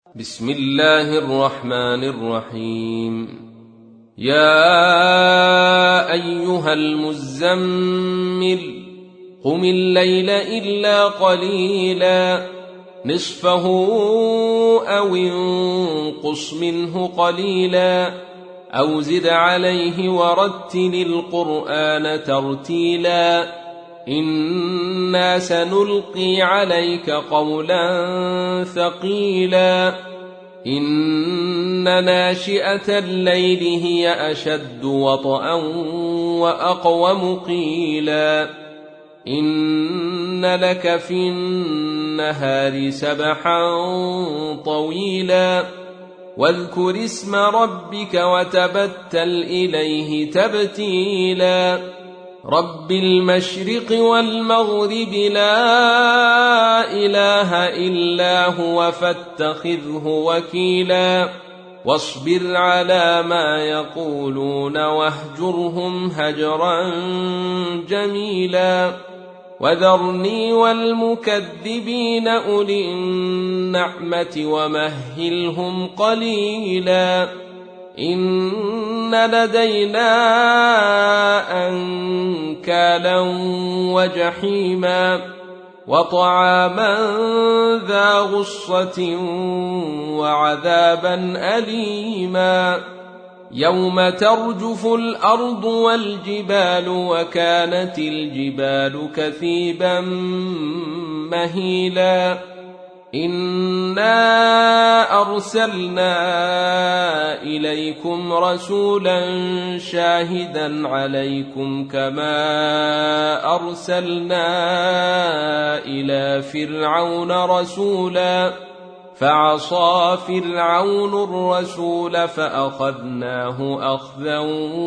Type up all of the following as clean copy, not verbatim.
بسم الله الرحمن الرحيم. يا أيها المزمل قم الليل إلا قليلا نصفه أو انقص منه قليلا أو زد عليه ورتل القرآن ترتيلا إنا سنلقي عليك قولا ثقيلا إن ناشئة الليل هي أشد وطئا وأقوم قيلا إن لك في النهار سبحا طويلا واذكر اسم ربك وتبتل إليه تبتيلا رب المشرق والمغرب لا إله إلا هو فاتخذه وكيلا واصبر على ما يقولون واهجرهم هجرا جميلا وذرني والمكذبين أولي النعمة ومهلهم قليلا إن لدينا أنكالا وجحيما وطعاما ذا غصة وعذابا أليما يوم ترجف الأرض والجبال وكانت الجبال كثيبا مهيلا إنا أرسلنا إليكم رسولا شاهدا عليكم كما أرسلنا إلى فرعون رسولا فعصى فرعون الرسول فأخذناه أخذا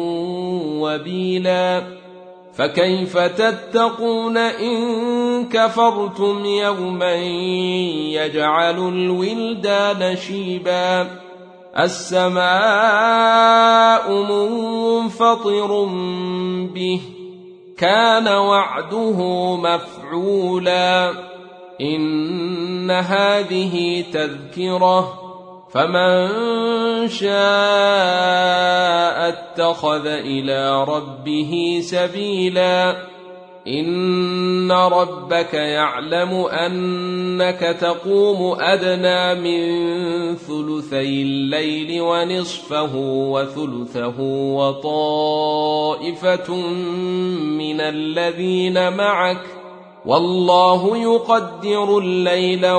وبيلا فكيف تتقون إن كفرتم يوما يجعل الولدان شيبا السماء منفطر به كان وعده مفعولا إن هذه تذكرة فمن شاء اتخذ إلى ربه سبيلا إن ربك يعلم أنك تقوم أدنى من ثلثي الليل ونصفه وثلثه وطائفة من الذين معك والله يقدر الليل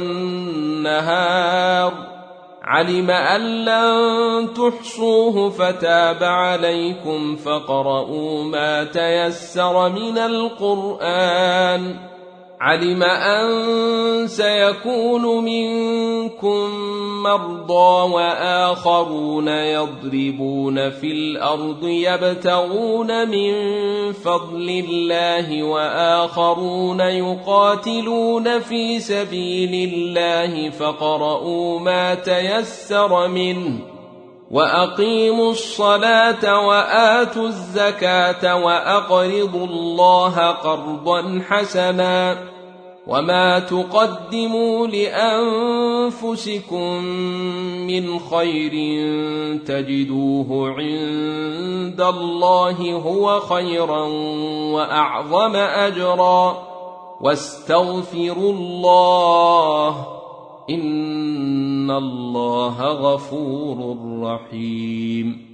والنهار علم أن لن تحصوه فتاب عليكم فاقرؤوا ما تيسر من القرآن علم أن سيكون منكم مرضى وآخرون يضربون في الأرض يبتغون من فضل الله وآخرون يقاتلون في سبيل الله فاقرؤوا ما تيسر منه وأقيموا الصلاة وآتوا الزكاة وأقرضوا الله قرضا حسنا وما تقدموا لأنفسكم من خير تجدوه عند الله هو خيرا وأعظم أجرا واستغفروا الله إن الله غفور رحيم.